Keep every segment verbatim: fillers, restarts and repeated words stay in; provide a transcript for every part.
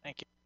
Thank you.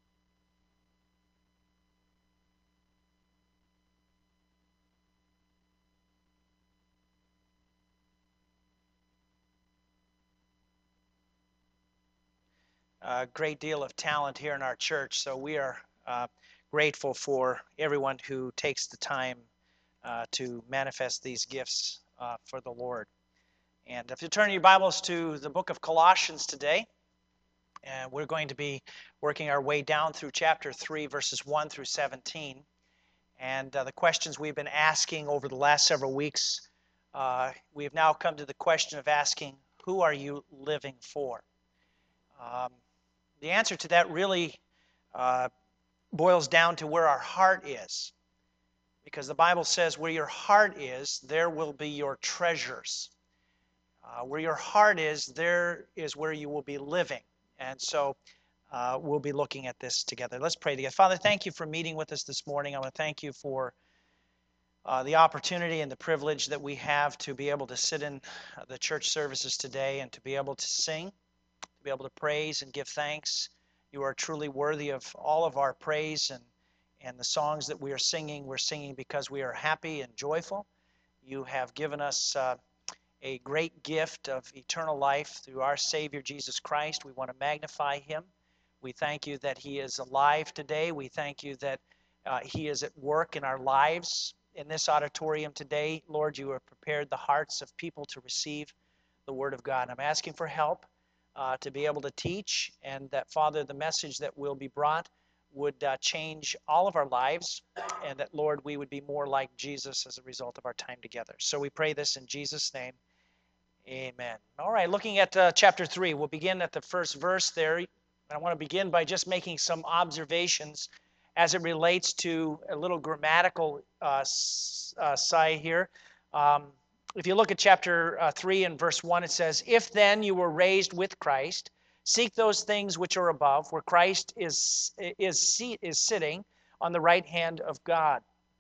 A great deal of talent here in our church, so we are uh, grateful for everyone who takes the time uh, to manifest these gifts uh, for the Lord. And if you turn your Bibles to the book of Colossians today, and we're going to be working our way down through chapter three, verses one through seventeen. And uh, the questions we've been asking over the last several weeks, uh, we have now come to the question of asking, who are you living for? Um, the answer to that really uh, boils down to where our heart is. Because the Bible says where your heart is, there will be your treasures. Uh, where your heart is, there is where you will be living. And so uh, we'll be looking at this together. Let's pray together. Father, thank you for meeting with us this morning. I want to thank you for uh, the opportunity and the privilege that we have to be able to sit in uh, the church services today and to be able to sing, to be able to praise and give thanks. You are truly worthy of all of our praise, and, and the songs that we are singing, we're singing because we are happy and joyful. You have given us uh, a great gift of eternal life through our Savior Jesus Christ. We want to magnify him. We thank you that he is alive today. We thank you that uh, he is at work in our lives. In this auditorium today, Lord, you have prepared the hearts of people to receive the Word of God. I'm asking for help uh, to be able to teach, and that, Father, the message that will be brought would uh, change all of our lives, and that, Lord, we would be more like Jesus as a result of our time together. So we pray this in Jesus' name. Amen. All right, looking at uh, chapter three, we'll begin at the first verse there. I want to begin by just making some observations as it relates to a little grammatical uh, uh, side here. Um, if you look at chapter uh, three and verse one, it says, "If then you were raised with Christ, seek those things which are above, where Christ is, is, is sitting on the right hand of God."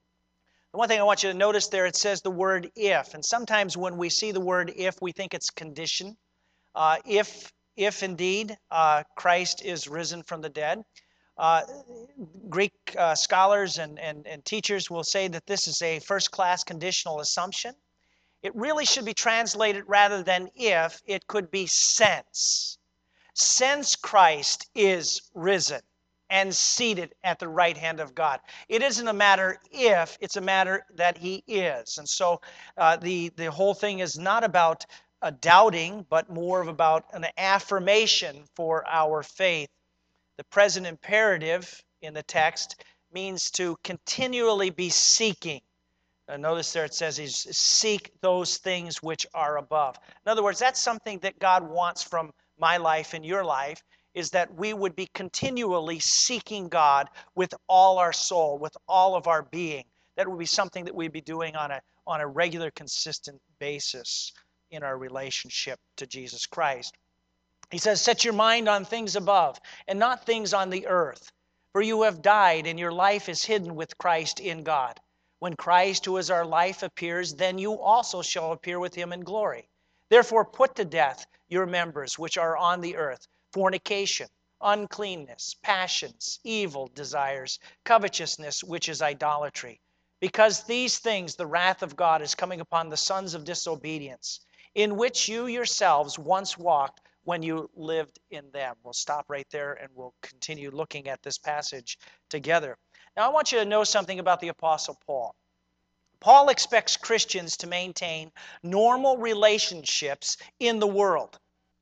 The one thing I want you to notice there, it says the word if. And sometimes when we see the word if, we think it's condition. Uh, if, if indeed uh, Christ is risen from the dead. Uh, Greek uh, scholars and, and, and teachers will say that this is a first-class conditional assumption. It really should be translated rather than if, it could be since. Since Christ is risen and seated at the right hand of God. It isn't a matter if, it's a matter that he is. And so uh, the, the whole thing is not about a doubting, but more of about an affirmation for our faith. The present imperative in the text means to continually be seeking. Now notice there it says, he's, seek those things which are above. In other words, that's something that God wants from my life and your life, is that we would be continually seeking God with all our soul, with all of our being. That would be something that we'd be doing on a, on a regular, consistent basis in our relationship to Jesus Christ. He says, set your mind on things above and not things on the earth. For you have died and your life is hidden with Christ in God. When Christ, who is our life, appears, then you also shall appear with him in glory. Therefore put to death your members which are on the earth, fornication, uncleanness, passions, evil desires, covetousness, which is idolatry. Because these things the wrath of God is coming upon the sons of disobedience, in which you yourselves once walked when you lived in them. We'll stop right there and we'll continue looking at this passage together. Now I want you to know something about the Apostle Paul. Paul expects Christians to maintain normal relationships in the world.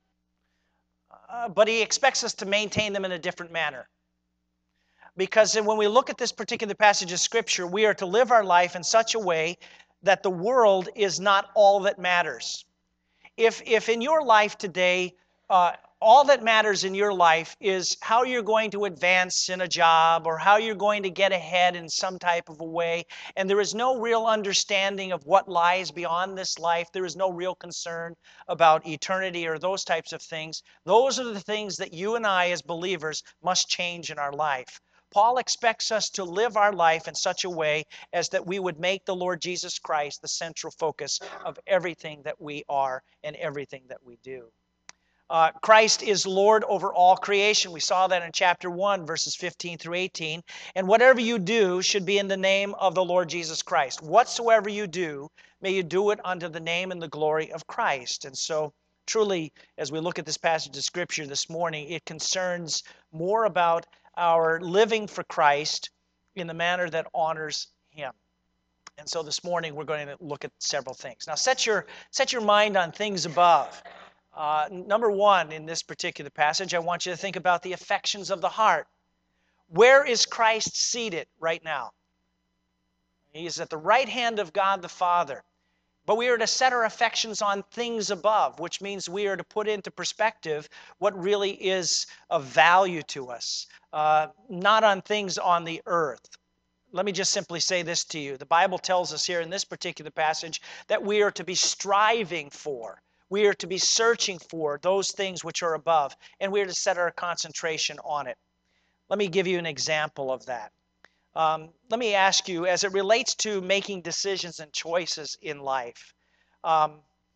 Uh, but he expects us to maintain them in a different manner. Because when we look at this particular passage of Scripture, we are to live our life in such a way that the world is not all that matters. If, if in your life today, uh, all that matters in your life is how you're going to advance in a job or how you're going to get ahead in some type of a way, and there is no real understanding of what lies beyond this life, there is no real concern about eternity or those types of things, those are the things that you and I as believers must change in our life. Paul expects us to live our life in such a way as that we would make the Lord Jesus Christ the central focus of everything that we are and everything that we do. Uh, Christ is Lord over all creation. We saw that in chapter one, verses fifteen through eighteen. And whatever you do should be in the name of the Lord Jesus Christ. Whatsoever you do, may you do it unto the name and the glory of Christ. And so, truly, as we look at this passage of Scripture this morning, it concerns more about our living for Christ in the manner that honors Him. And so this morning we're going to look at several things. Now set your, set your mind on things above. Uh, number one, in this particular passage, I want you to think about the affections of the heart. Where is Christ seated right now? He is at the right hand of God the Father. But we are to set our affections on things above, which means we are to put into perspective what really is of value to us, uh, not on things on the earth. Let me just simply say this to you. The Bible tells us here in this particular passage that we are to be striving for. We are to be searching for those things which are above, and we are to set our concentration on it. Let me give you an example of that. Um, let me ask you, as it relates to making decisions and choices in life, um,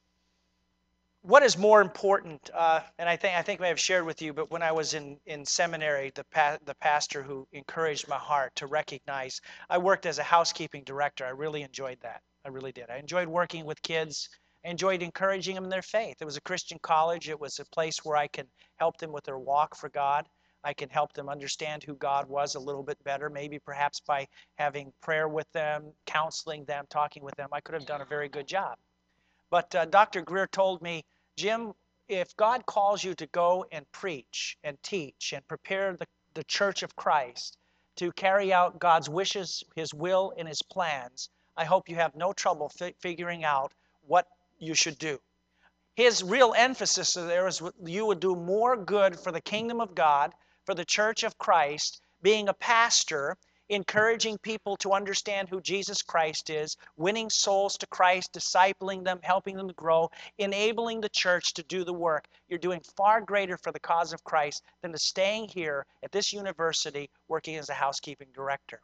what is more important? Uh, and I think I think I may have shared with you, but when I was in, in seminary, the pa- the pastor who encouraged my heart to recognize, I worked as a housekeeping director. I really enjoyed that. I really did. I enjoyed working with kids. I enjoyed encouraging them in their faith. It was a Christian college. It was a place where I can help them with their walk for God. I can help them understand who God was a little bit better, maybe perhaps by having prayer with them, counseling them, talking with them. I could have done a very good job. But uh, Doctor Greer told me, Jim, if God calls you to go and preach and teach and prepare the, the church of Christ to carry out God's wishes, His will, and His plans, I hope you have no trouble fi- figuring out what you should do. His real emphasis there is you would do more good for the kingdom of God, for the church of Christ, being a pastor, encouraging people to understand who Jesus Christ is, winning souls to Christ, discipling them, helping them to grow, enabling the church to do the work. You're doing far greater for the cause of Christ than to staying here at this university working as a housekeeping director.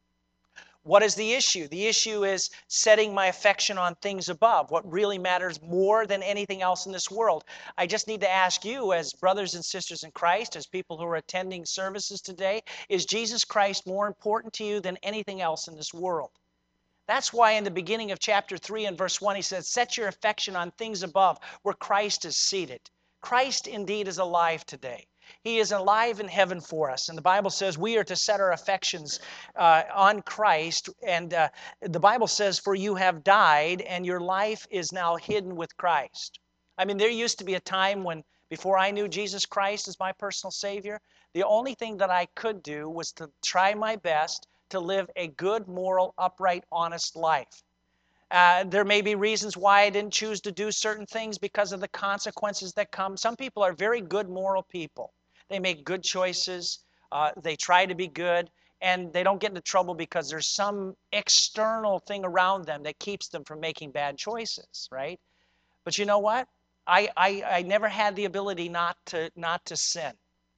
What is the issue? The issue is setting my affection on things above, what really matters more than anything else in this world. I just need to ask you, as brothers and sisters in Christ, as people who are attending services today, is Jesus Christ more important to you than anything else in this world? That's why in the beginning of chapter three and verse one, he says, set your affection on things above where Christ is seated. Christ indeed is alive today. He is alive in heaven for us. And the Bible says we are to set our affections uh, on Christ. And uh, the Bible says, for you have died and your life is now hidden with Christ. I mean, there used to be a time when, before I knew Jesus Christ as my personal Savior, the only thing that I could do was to try my best to live a good, moral, upright, honest life. Uh, there may be reasons why I didn't choose to do certain things because of the consequences that come. Some people are very good moral people. They make good choices. Uh, they try to be good, and they don't get into trouble because there's some external thing around them that keeps them from making bad choices, right? But you know what? I, I, I never had the ability not to, not to sin.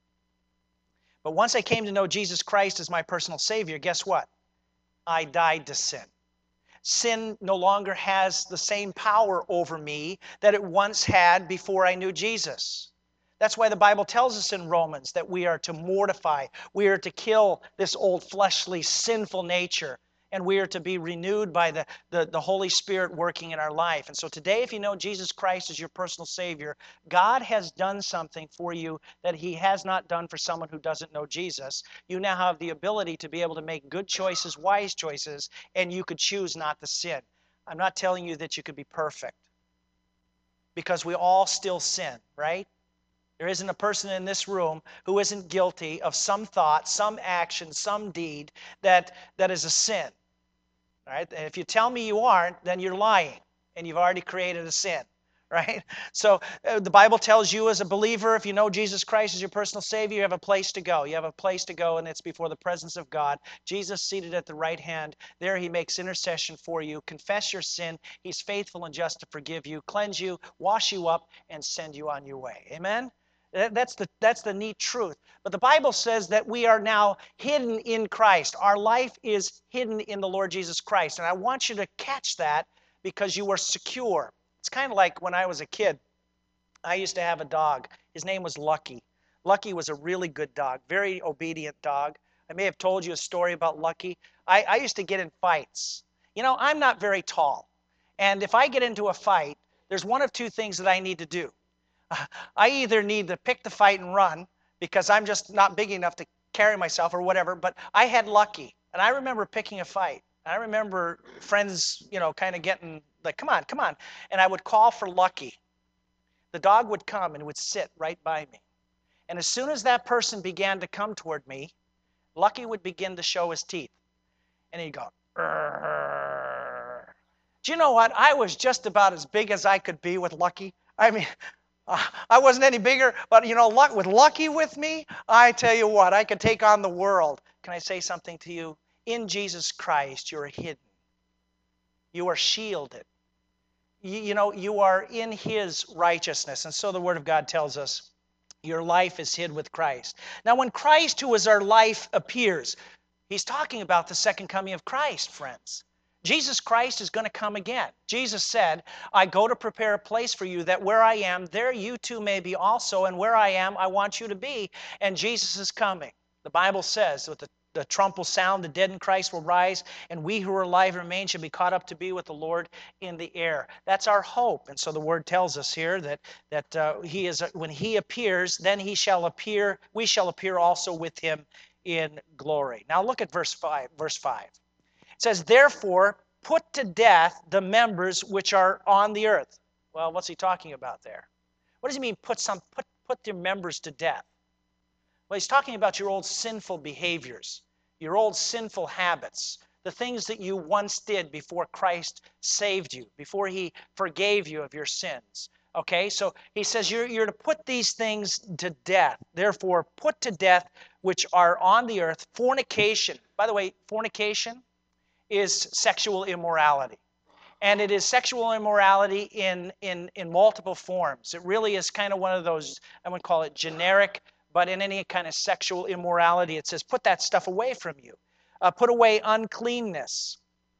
But once I came to know Jesus Christ as my personal Savior, guess what? I died to sin. Sin no longer has the same power over me that it once had before I knew Jesus. That's why the Bible tells us in Romans that we are to mortify, we are to kill this old fleshly sinful nature, and we are to be renewed by the, the, the Holy Spirit working in our life. And so today, if you know Jesus Christ as your personal Savior, God has done something for you that He has not done for someone who doesn't know Jesus. You now have the ability to be able to make good choices, wise choices, and you could choose not to sin. I'm not telling you that you could be perfect, because we all still sin, right? There isn't a person in this room who isn't guilty of some thought, some action, some deed that, that is a sin. All right? And if you tell me you aren't, then you're lying, and you've already created a sin, right? So uh, the Bible tells you as a believer, if you know Jesus Christ as your personal Savior, you have a place to go. You have a place to go, and it's before the presence of God. Jesus seated at the right hand. There He makes intercession for you. Confess your sin. He's faithful and just to forgive you, cleanse you, wash you up, and send you on your way. Amen? That's the, that's the neat truth. But the Bible says that we are now hidden in Christ. Our life is hidden in the Lord Jesus Christ. And I want you to catch that because you are secure. It's kind of like when I was a kid. I used to have a dog. His name was Lucky. Lucky was a really good dog, very obedient dog. I may have told you a story about Lucky. I, I used to get in fights. You know, I'm not very tall. And if I get into a fight, there's one of two things that I need to do. I either need to pick the fight and run because I'm just not big enough to carry myself or whatever, but I had Lucky. And I remember picking a fight. I remember friends, you know, kind of getting like, come on, come on. And I would call for Lucky. The dog would come and would sit right by me. And as soon as that person began to come toward me, Lucky would begin to show his teeth. And he'd go, "Rrr." Do you know what? I was just about as big as I could be with Lucky. I mean, uh, I wasn't any bigger, but you know, luck, with Lucky with me, I tell you what, I could take on the world. Can I say something to you? In Jesus Christ, you're hidden. You are shielded. You, you know, you are in his righteousness. And so the Word of God tells us, your life is hid with Christ. Now, when Christ, who is our life, appears, he's talking about the second coming of Christ, friends. Jesus Christ is going to come again. Jesus said, I go to prepare a place for you, that where I am, there you too may be also, and where I am, I want you to be. And Jesus is coming. The Bible says, with the The trump will sound, the dead in Christ will rise, and we who are alive and remain shall be caught up to be with the Lord in the air. That's our hope. And so the word tells us here that, that uh, he is, when he appears, then he shall appear, we shall appear also with him in glory. Now look at verse five. Verse five. It says, therefore, put to death the members which are on the earth. Well, what's he talking about there? What does he mean, put some put put your members to death? Well, he's talking about your old sinful behaviors, your old sinful habits, the things that you once did before Christ saved you, before he forgave you of your sins. Okay, so he says you're, you're to put these things to death. Therefore, put to death which are on the earth, fornication. By the way, fornication is sexual immorality. And it is sexual immorality in, in, in multiple forms. It really is kind of one of those, I would call it generic, but in any kind of sexual immorality, it says, put that stuff away from you. Uh, put away uncleanness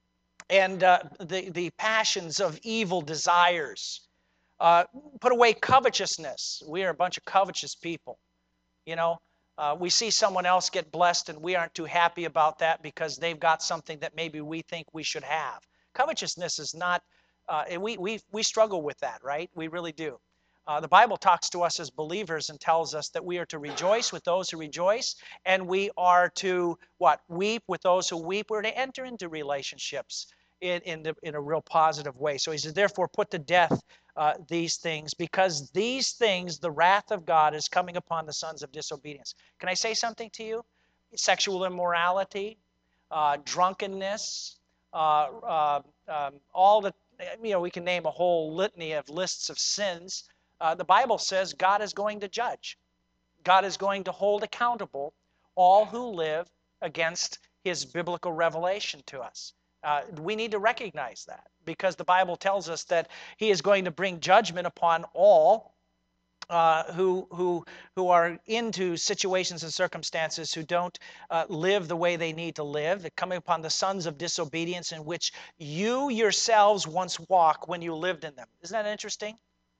and uh, the, the passions of evil desires. Uh, put away covetousness. We are a bunch of covetous people. You know, uh, we see someone else get blessed and we aren't too happy about that because they've got something that maybe we think we should have. Covetousness is not, uh, we, we, we struggle with that, right? We really do. Uh, the Bible talks to us as believers and tells us that we are to rejoice with those who rejoice, and we are to, what, weep with those who weep. We're to enter into relationships in, in, the, in a real positive way. So he says, therefore, put to death uh, these things, because these things, the wrath of God is coming upon the sons of disobedience. Can I say something to you? Sexual immorality, uh, drunkenness, uh, uh, um, all the, you know, we can name a whole litany of lists of sins. Uh, the Bible says God is going to judge. God is going to hold accountable all who live against his biblical revelation to us. Uh, we need to recognize that, because the Bible tells us that he is going to bring judgment upon all uh, who, who, who are into situations and circumstances who don't uh, live the way they need to live, coming upon the sons of disobedience in which you yourselves once walked when you lived in them. Isn't that interesting?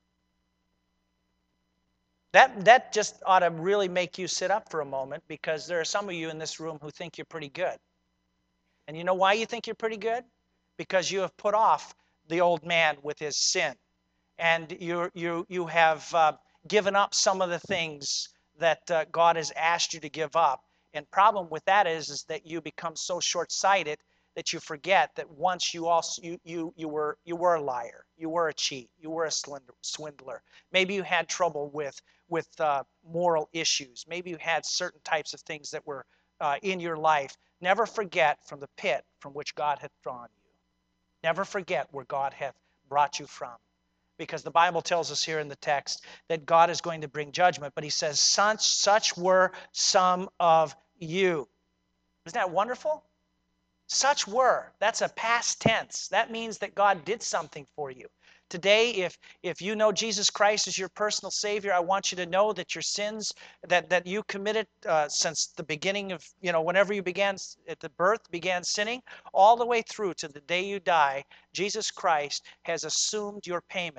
That, that just ought to really make you sit up for a moment, because there are some of you in this room who think you're pretty good. And you know why you think you're pretty good? Because you have put off the old man with his sin. And you, you, you have uh, given up some of the things that uh, God has asked you to give up. And problem with that is, is that you become so short-sighted that you forget that once you also you you you were you were a liar, you were a cheat, you were a swindler. Maybe you had trouble with with uh, moral issues. Maybe you had certain types of things that were uh, in your life. Never forget from the pit from which God hath drawn you. Never forget where God hath brought you from. Because the Bible tells us here in the text that God is going to bring judgment, but he says, such, such were some of you. Isn't that wonderful? Such were. That's a past tense. That means that God did something for you. Today, if, if you know Jesus Christ as your personal Savior, I want you to know that your sins that, that you committed uh, since the beginning of, you know, whenever you began, at the birth, began sinning, all the way through to the day you die, Jesus Christ has assumed your payment.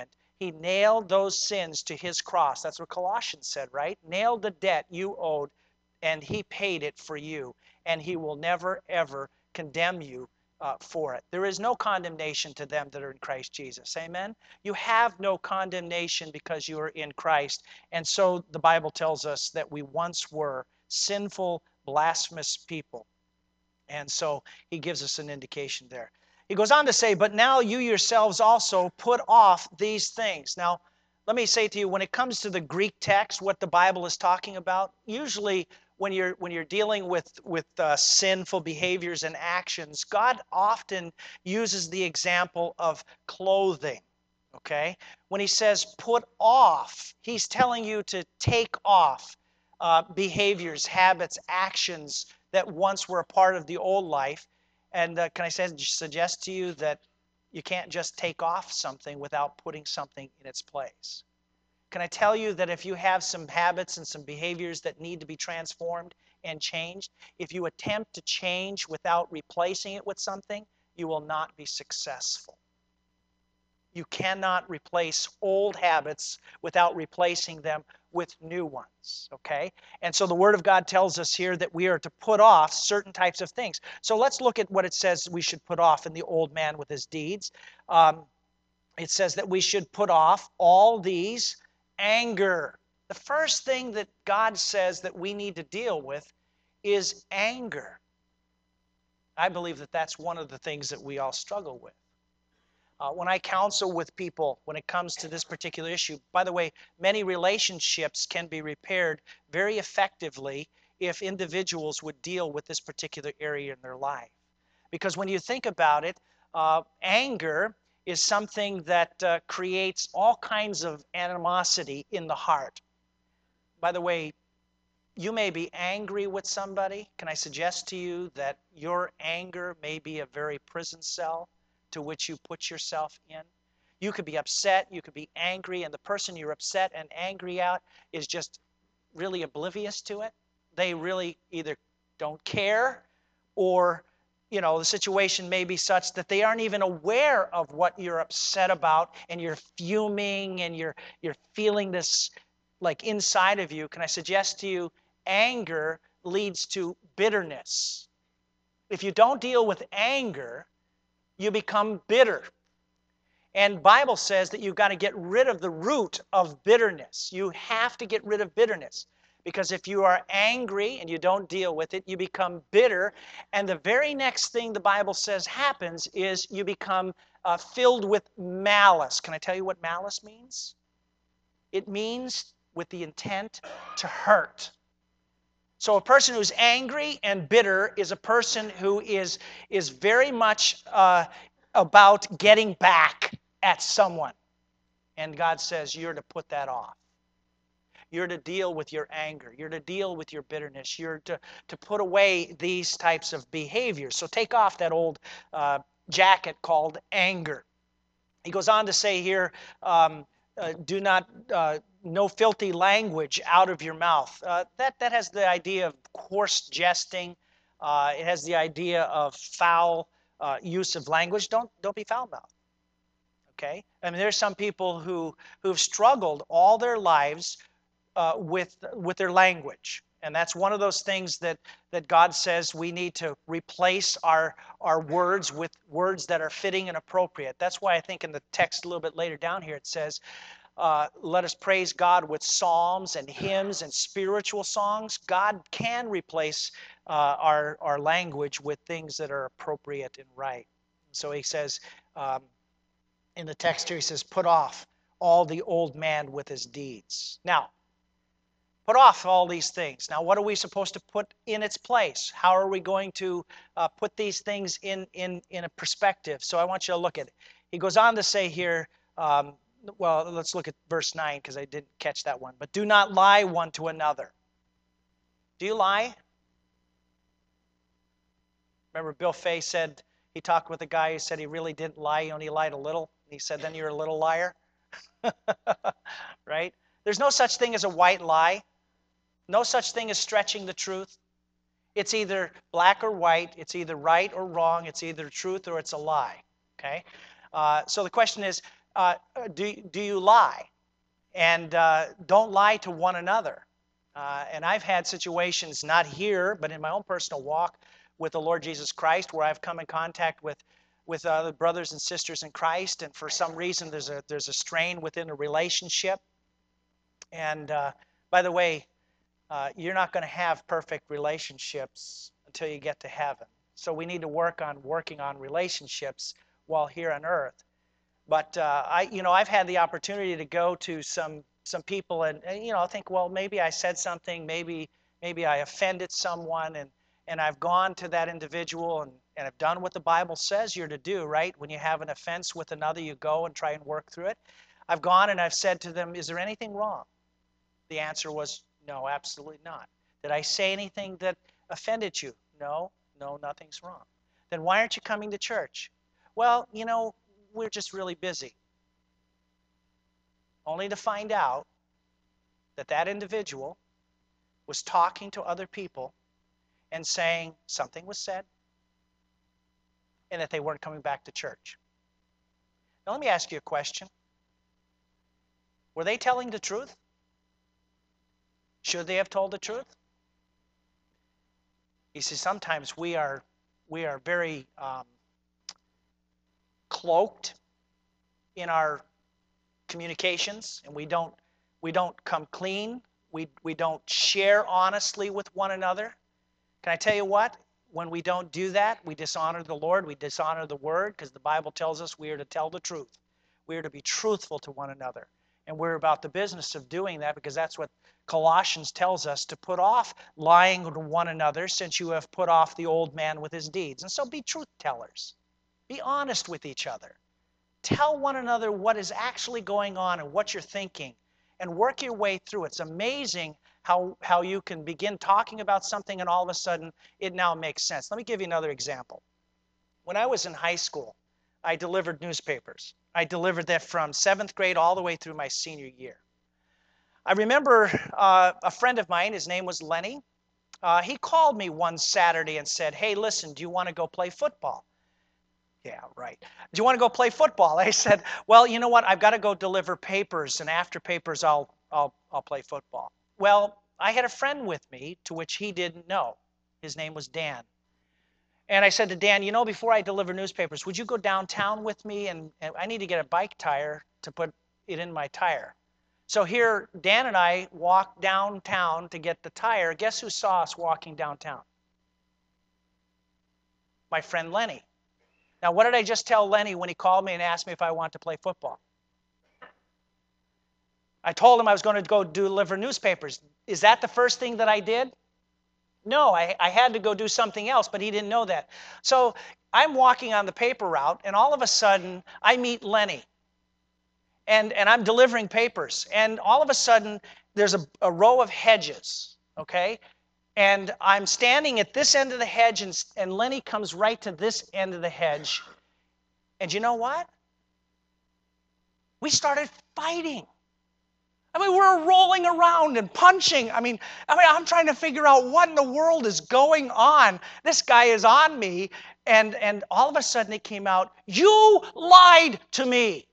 He nailed those sins to his cross. That's what Colossians said, right? Nailed the debt you owed, and he paid it for you. And he will never, ever condemn you uh, for it. There is no condemnation to them that are in Christ Jesus. Amen? You have no condemnation because you are in Christ. And so the Bible tells us that we once were sinful, blasphemous people. And so he gives us an indication there. He goes on to say, but now you yourselves also put off these things. Now, let me say to you, when it comes to the Greek text, what the Bible is talking about, usually when you're when you're dealing with, with uh, sinful behaviors and actions, God often uses the example of clothing, okay? When he says put off, he's telling you to take off uh, behaviors, habits, actions that once were a part of the old life. And uh, can I say, suggest to you that you can't just take off something without putting something in its place. Can I tell you that if you have some habits and some behaviors that need to be transformed and changed, if you attempt to change without replacing it with something, you will not be successful. You cannot replace old habits without replacing them with new ones, okay? And so the Word of God tells us here that we are to put off certain types of things. So let's look at what it says we should put off in the old man with his deeds. Um, it says that we should put off all these anger. The first thing that God says that we need to deal with is anger. I believe that that's one of the things that we all struggle with. Uh, when I counsel with people when it comes to this particular issue, by the way, many relationships can be repaired very effectively if individuals would deal with this particular area in their life. Because when you think about it, uh, anger is something that uh, creates all kinds of animosity in the heart. By the way, you may be angry with somebody. Can I suggest to you that your anger may be a very prison cell to which you put yourself in? You could be upset, you could be angry, and the person you're upset and angry at is just really oblivious to it. They really either don't care, or you know, the situation may be such that they aren't even aware of what you're upset about, and you're fuming and you're you're feeling this like inside of you. Can I suggest to you, anger leads to bitterness. If you don't deal with anger, you become bitter. And Bible says that you've got to get rid of the root of bitterness. You have to get rid of bitterness. Because if you are angry and you don't deal with it, you become bitter. And the very next thing the Bible says happens is you become uh, filled with malice. Can I tell you what malice means? It means with the intent to hurt. So a person who's angry and bitter is a person who is, is very much uh, about getting back at someone. And God says you're to put that off. You're to deal with your anger. You're to deal with your bitterness. You're to, to put away these types of behaviors. So take off that old uh, jacket called anger. He goes on to say here, um, uh, do not, uh, no filthy language out of your mouth. Uh, that, that has the idea of coarse jesting. Uh, it has the idea of foul uh, use of language. Don't, don't be foul-mouthed. Okay? I mean, there's some people who, who've struggled all their lives uh, with, with their language. And that's one of those things that, that God says we need to replace our, our words with words that are fitting and appropriate. That's why I think in the text a little bit later down here it says, uh, let us praise God with psalms and hymns and spiritual songs. God can replace uh, our, our language with things that are appropriate and right. So he says, um, in the text here, he says, put off all the old man with his deeds. Now, put off all these things. Now, what are we supposed to put in its place? How are we going to uh, put these things in, in, in a perspective? So I want you to look at it. He goes on to say here, um, well, let's look at verse nine because I didn't catch that one. But do not lie one to another. Do you lie? Remember Bill Fay said, he talked with a guy who said he really didn't lie, he only lied a little. And he said, then you're a little liar. Right? There's no such thing as a white lie. No such thing as stretching the truth. It's either black or white. It's either right or wrong. It's either truth or it's a lie. Okay? Uh, so the question is, uh, do, do you lie? And uh, don't lie to one another. Uh, and I've had situations, not here, but in my own personal walk with the Lord Jesus Christ, where I've come in contact with with other brothers and sisters in Christ, and for some reason there's a there's a strain within a relationship. And uh, by the way, uh, you're not going to have perfect relationships until you get to heaven. So we need to work on working on relationships while here on earth. But uh, I, you know, I've had the opportunity to go to some some people and, and you know think, well, maybe I said something, maybe maybe I offended someone, and and I've gone to that individual and and have done what the Bible says you're to do, right? When you have an offense with another, you go and try and work through it. I've gone and I've said to them, is there anything wrong? The answer was no, absolutely not. Did I say anything that offended you? No, no, nothing's wrong. Then why aren't you coming to church? Well, you know, we're just really busy. Only to find out that that individual was talking to other people and saying something was said and that they weren't coming back to church. Now let me ask you a question. Were they telling the truth? Should they have told the truth? You see, sometimes we are we are very um, cloaked in our communications, and we don't we don't come clean. We we don't share honestly with one another. Can I tell you what? When we don't do that, we dishonor the Lord. We dishonor the Word, because the Bible tells us we are to tell the truth. We are to be truthful to one another, and we're about the business of doing that, because that's what Colossians tells us, to put off lying to one another, since you have put off the old man with his deeds. And so be truth tellers. Be honest with each other. Tell one another what is actually going on and what you're thinking, and work your way through. It's amazing how, how you can begin talking about something and all of a sudden it now makes sense. Let me give you another example. When I was in high school, I delivered newspapers. I delivered that from seventh grade all the way through my senior year. I remember uh, a friend of mine, his name was Lenny. Uh, he called me one Saturday and said, hey, listen, do you want to go play football? Yeah, right. Do you want to go play football? I said, well, you know what? I've got to go deliver papers, and after papers, I'll, I'll, I'll play football. Well, I had a friend with me, to which he didn't know. His name was Dan. And I said to Dan, you know, before I deliver newspapers, would you go downtown with me? And, and I need to get a bike tire to put it in my tire. So here, Dan and I walked downtown to get the tire. Guess who saw us walking downtown? My friend Lenny. Now, what did I just tell Lenny when he called me and asked me if I wanted to play football? I told him I was going to go deliver newspapers. Is that the first thing that I did? No, I, I had to go do something else, but he didn't know that. So I'm walking on the paper route, and all of a sudden, I meet Lenny. And, and I'm delivering papers. And all of a sudden, there's a, a row of hedges, okay? And I'm standing at this end of the hedge, and, and Lenny comes right to this end of the hedge. And you know what? We started fighting. I mean, we're rolling around and punching. I mean, I mean, I'm trying to figure out what in the world is going on. This guy is on me. And, and all of a sudden it came out, you lied to me.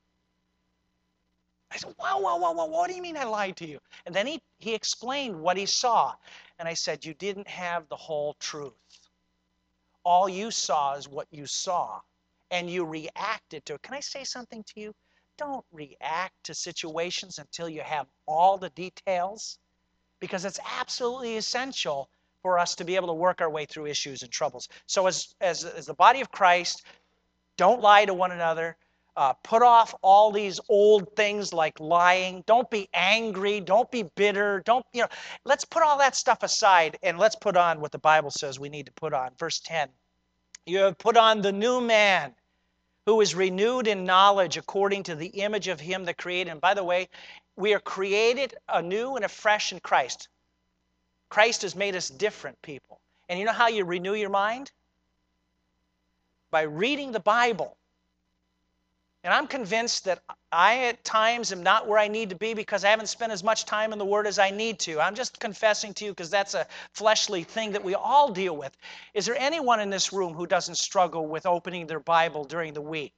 I said, whoa, whoa, whoa, whoa, what do you mean I lied to you? And then he, he explained what he saw. And I said, you didn't have the whole truth. All you saw is what you saw. And you reacted to it. Can I say something to you? Don't react to situations until you have all the details, because it's absolutely essential for us to be able to work our way through issues and troubles. So as, as, as the body of Christ, don't lie to one another. Uh, put off all these old things like lying. Don't be angry. Don't be bitter. Don't, you know, let's put all that stuff aside and let's put on what the Bible says we need to put on. Verse ten, you have put on the new man, who is renewed in knowledge according to the image of him that created him. By the way, we are created anew and afresh in Christ. Christ has made us different people. And you know how you renew your mind? By reading the Bible. And I'm convinced that I at times am not where I need to be because I haven't spent as much time in the Word as I need to. I'm just confessing to you because that's a fleshly thing that we all deal with. Is there anyone in this room who doesn't struggle with opening their Bible during the week?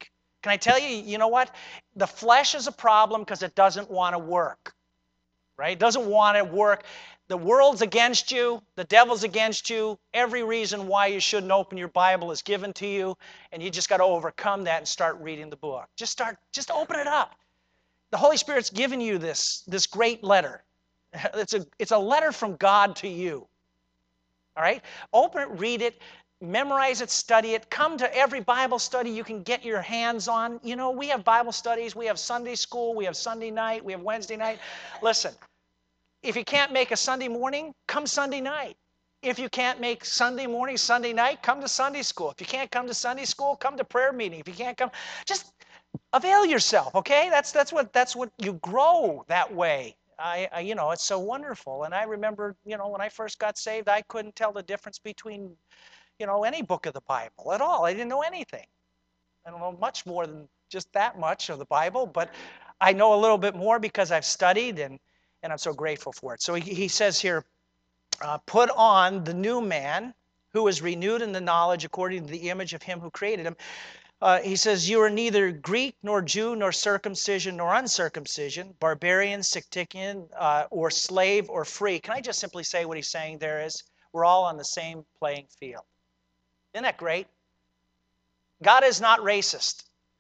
Can I tell you, you know what? The flesh is a problem because it doesn't want to work, right? It doesn't want to work. The world's against you. The devil's against you. Every reason why you shouldn't open your Bible is given to you, and you just got to overcome that and start reading the book. Just start, just open it up. The Holy Spirit's given you this, this great letter. It's a, it's a letter from God to you. All right? Open it, read it, memorize it, study it. Come to every Bible study you can get your hands on. You know, we have Bible studies. We have Sunday school. We have Sunday night. We have Wednesday night. Listen, if you can't make a Sunday morning, come Sunday night. If you can't make Sunday morning, Sunday night, come to Sunday school. If you can't come to Sunday school, come to prayer meeting. If you can't come, just avail yourself, okay? That's, that's, what, that's what you grow that way. I, I, you know, it's so wonderful. And I remember, you know, when I first got saved, I couldn't tell the difference between, you know, any book of the Bible at all. I didn't know anything. I don't know much more than just that much of the Bible, but I know a little bit more because I've studied, and, and I'm so grateful for it. So he, he says here, uh, put on the new man who is renewed in the knowledge according to the image of him who created him. Uh, he says, you are neither Greek nor Jew nor circumcision nor uncircumcision, barbarian, Scythian, uh, or slave or free. Can I just simply say what he's saying there is, we're all on the same playing field. Isn't that great? God is not racist.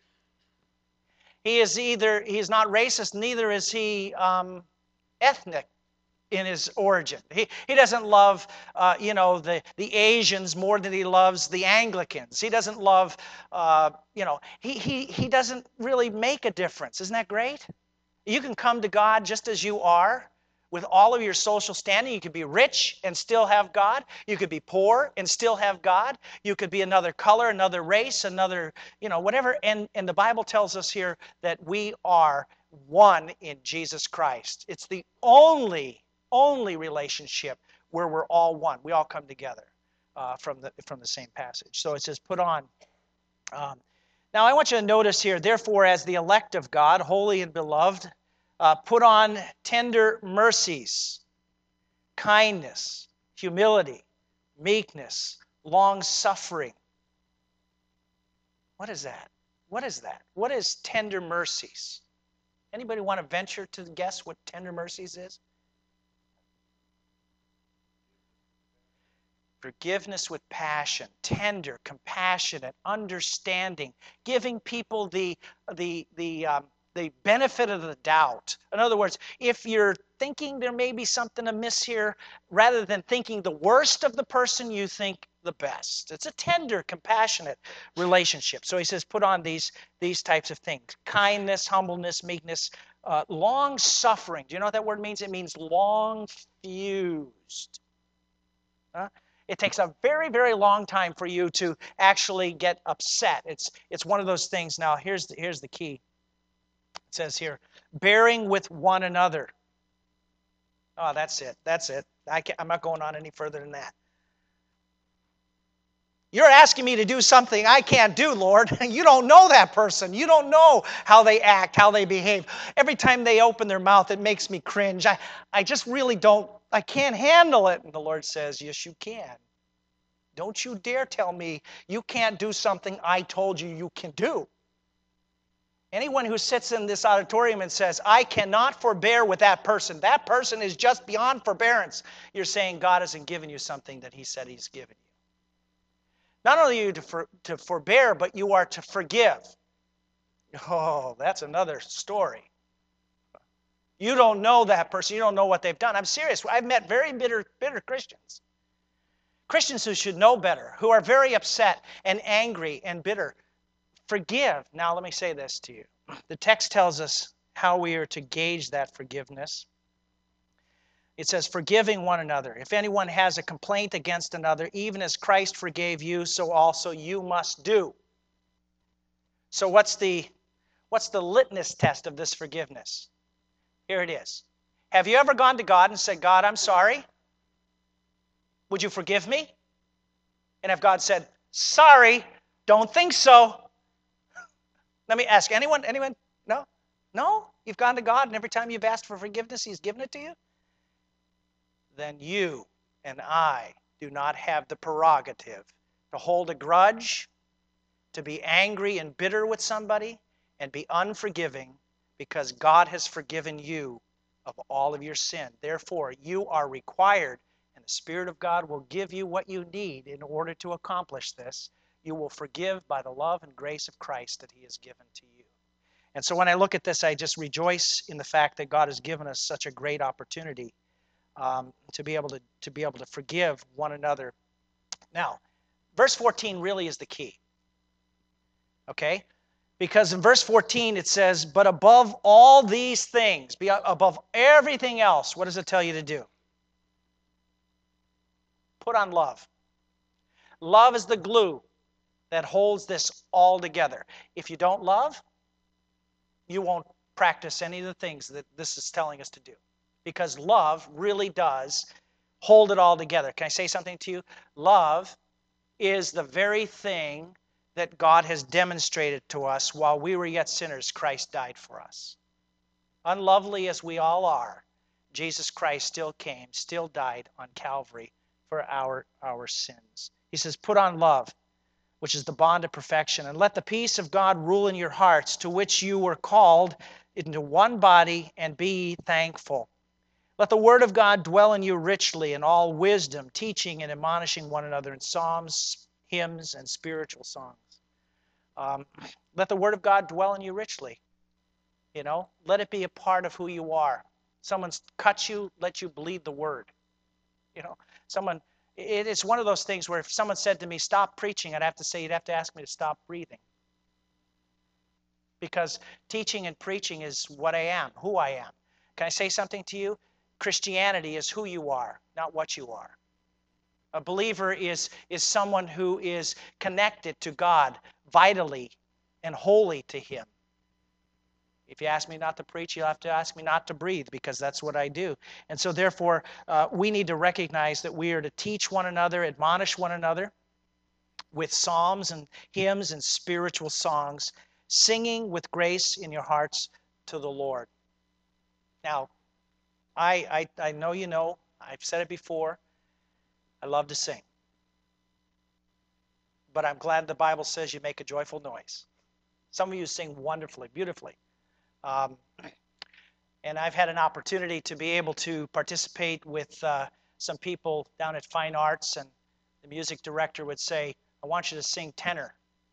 He is either, he's not racist, neither is he um, ethnic in his origin. He, he doesn't love, uh, you know, the, the Asians more than he loves the Anglicans. He doesn't love, uh, you know, he, he, he doesn't really make a difference. Isn't that great? You can come to God just as you are with all of your social standing. You could be rich and still have God. You could be poor and still have God. You could be another color, another race, another, you know, whatever. And, and the Bible tells us here that we are one in Jesus Christ. It's the only only relationship where we're all one. We all come together uh, from the from the same passage. So it says, put on. Um, now I want you to notice here, therefore, as the elect of God, holy and beloved, uh, put on tender mercies, kindness, humility, meekness, long-suffering. What is that? What is that? What is tender mercies? Anybody want to venture to guess what tender mercies is? Forgiveness with passion, tender, compassionate, understanding, giving people the, the, the, um, the benefit of the doubt. In other words, if you're thinking there may be something amiss here, rather than thinking the worst of the person, you think the best. It's a tender, compassionate relationship. So he says, put on these, these types of things. Kindness, humbleness, meekness, uh, long-suffering. Do you know what that word means? It means long-fused. Huh? It takes a very, very long time for you to actually get upset. It's, it's one of those things. Now, here's the, here's the key. It says here, bearing with one another. Oh, that's it. That's it. I can't, I'm not going on any further than that. You're asking me to do something I can't do, Lord. You don't know that person. You don't know how they act, how they behave. Every time they open their mouth, it makes me cringe. I, I just really don't, I can't handle it. And the Lord says, yes, you can. Don't you dare tell me you can't do something I told you you can do. Anyone who sits in this auditorium and says, I cannot forbear with that person, that person is just beyond forbearance, you're saying God hasn't given you something that he said he's given you. Not only are you to, for, to forbear, but you are to forgive. Oh, that's another story. You don't know that person. You don't know what they've done. I'm serious. I've met very bitter, bitter Christians. Christians who should know better, who are very upset and angry and bitter. Forgive. Now, let me say this to you. The text tells us how we are to gauge that forgiveness. It says, forgiving one another. If anyone has a complaint against another, even as Christ forgave you, so also you must do. So what's the, what's the litmus test of this forgiveness? Here it is. Have you ever gone to God and said, God, I'm sorry? Would you forgive me? And if God said, sorry, don't think so. Let me ask, anyone, anyone? No? No? You've gone to God and every time you've asked for forgiveness, he's given it to you? Then you and I do not have the prerogative to hold a grudge, to be angry and bitter with somebody and be unforgiving, because God has forgiven you of all of your sin. Therefore, you are required, and the Spirit of God will give you what you need in order to accomplish this. You will forgive by the love and grace of Christ that He has given to you. And so when I look at this, I just rejoice in the fact that God has given us such a great opportunity um, to be able to, to be able to forgive one another. Now, verse fourteen really is the key. Okay? Because in verse fourteen it says, but above all these things, be above everything else, what does it tell you to do? Put on love. Love is the glue that holds this all together. If you don't love, you won't practice any of the things that this is telling us to do. Because love really does hold it all together. Can I say something to you? Love is the very thing that God has demonstrated to us. While we were yet sinners, Christ died for us. Unlovely as we all are, Jesus Christ still came, still died on Calvary for our, our sins. He says, put on love, which is the bond of perfection, and let the peace of God rule in your hearts, to which you were called into one body, and be thankful. Let the word of God dwell in you richly in all wisdom, teaching and admonishing one another in psalms, hymns, and spiritual songs. Um, let the word of God dwell in you richly. You know, let it be a part of who you are. Someone's cut you, let you bleed the word. You know, someone, it, it's one of those things where if someone said to me, stop preaching, I'd have to say, you'd have to ask me to stop breathing. Because teaching and preaching is what I am, who I am. Can I say something to you? Christianity is who you are, not what you are. A believer is, is someone who is connected to God vitally and wholly to Him. If you ask me not to preach, you'll have to ask me not to breathe, because that's what I do. And so therefore, uh, we need to recognize that we are to teach one another, admonish one another with psalms and hymns and spiritual songs, singing with grace in your hearts to the Lord. Now, I, I, I know you know, I've said it before, I love to sing. But I'm glad the Bible says you make a joyful noise. Some of you sing wonderfully, beautifully. Um, and I've had an opportunity to be able to participate with uh, some people down at Fine Arts, and the music director would say, I want you to sing tenor.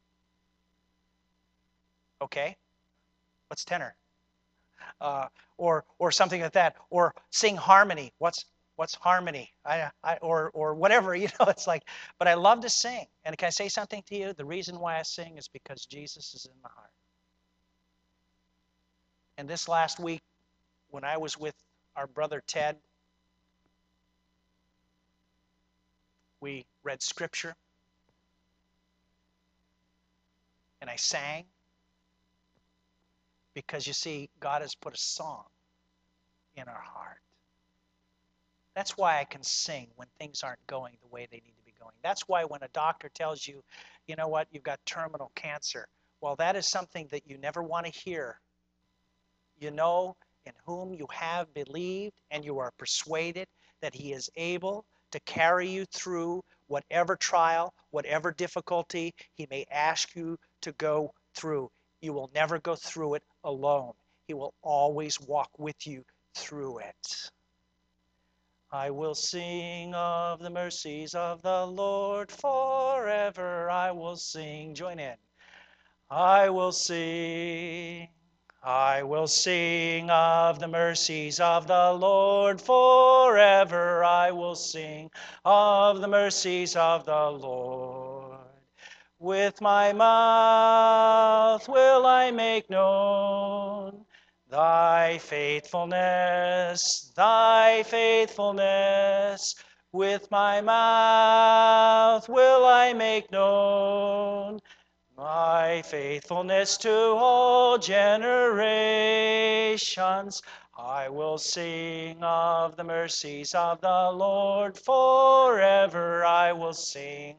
Okay, what's tenor? Uh, or or something like that. Or sing harmony. What's what's harmony? I, I or or whatever, you know, it's like, but I love to sing. And can I say something to you? The reason why I sing is because Jesus is in my heart. And this last week, when I was with our brother Ted, we read scripture, and I sang, because you see, God has put a song in our heart. That's why I can sing when things aren't going the way they need to be going. That's why when a doctor tells you, you know what, you've got terminal cancer, well, that is something that you never want to hear. You know in whom you have believed, and you are persuaded that He is able to carry you through whatever trial, whatever difficulty He may ask you to go through. You will never go through it alone. He will always walk with you through it. I will sing of the mercies of the Lord forever. I will sing. Join in. I will sing. I will sing of the mercies of the Lord forever. I will sing of the mercies of the Lord. With my mouth will I make known Thy faithfulness, Thy faithfulness. With my mouth will I make known My faithfulness to all generations. I will sing of the mercies of the Lord forever. I will sing.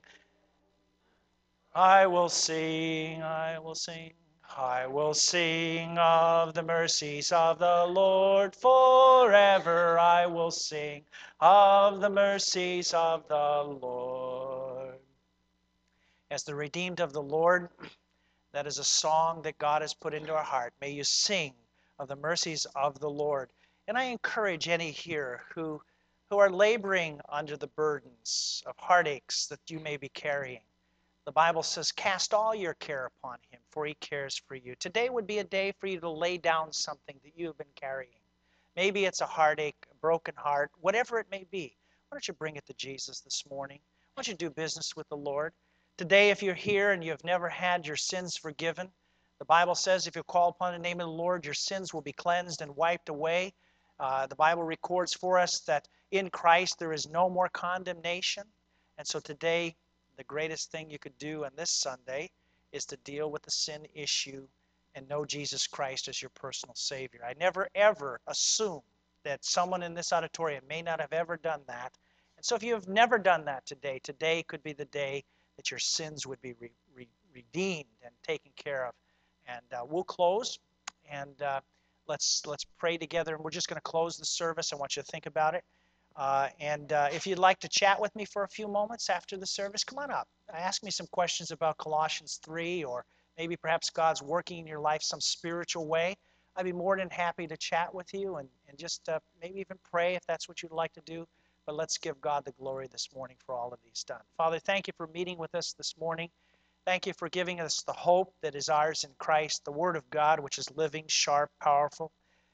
I will sing. I will sing. I will sing of the mercies of the Lord forever. I will sing of the mercies of the Lord. As the redeemed of the Lord, that is a song that God has put into our heart. May you sing of the mercies of the Lord. And I encourage any here who, who are laboring under the burdens of heartaches that you may be carrying. The Bible says, cast all your care upon him, for he cares for you. Today would be a day for you to lay down something that you have been carrying. Maybe it's a heartache, a broken heart, whatever it may be. Why don't you bring it to Jesus this morning? Why don't you do business with the Lord? Today, if you're here and you have never had your sins forgiven, the Bible says if you call upon the name of the Lord, your sins will be cleansed and wiped away. Uh, the Bible records for us that in Christ there is no more condemnation. And so today, the greatest thing you could do on this Sunday is to deal with the sin issue and know Jesus Christ as your personal Savior. I never ever assume that someone in this auditorium may not have ever done that. And so if you have never done that today, today could be the day that your sins would be re re redeemed and taken care of. And uh, we'll close, and uh, let's let's pray together. And we're just going to close the service. I want you to think about it. Uh, and uh, if you'd like to chat with me for a few moments after the service, come on up. Ask me some questions about Colossians three, or maybe perhaps God's working in your life some spiritual way. I'd be more than happy to chat with you and, and just uh, maybe even pray if that's what you'd like to do. But let's give God the glory this morning for all of these done. Father, thank you for meeting with us this morning. Thank you for giving us the hope that is ours in Christ, the Word of God, which is living, sharp, powerful.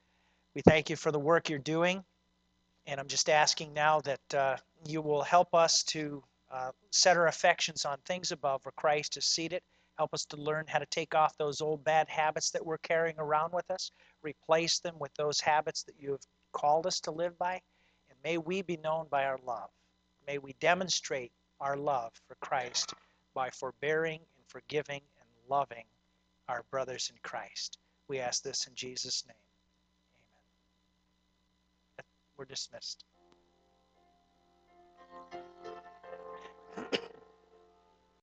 We thank you for the work you're doing. And I'm just asking now that uh, you will help us to uh, set our affections on things above where Christ is seated. Help us to learn how to take off those old bad habits that we're carrying around with us, replace them with those habits that you have called us to live by. And may we be known by our love. May we demonstrate our love for Christ by forbearing and forgiving and loving our brothers in Christ. We ask this in Jesus' name. Amen. We're dismissed.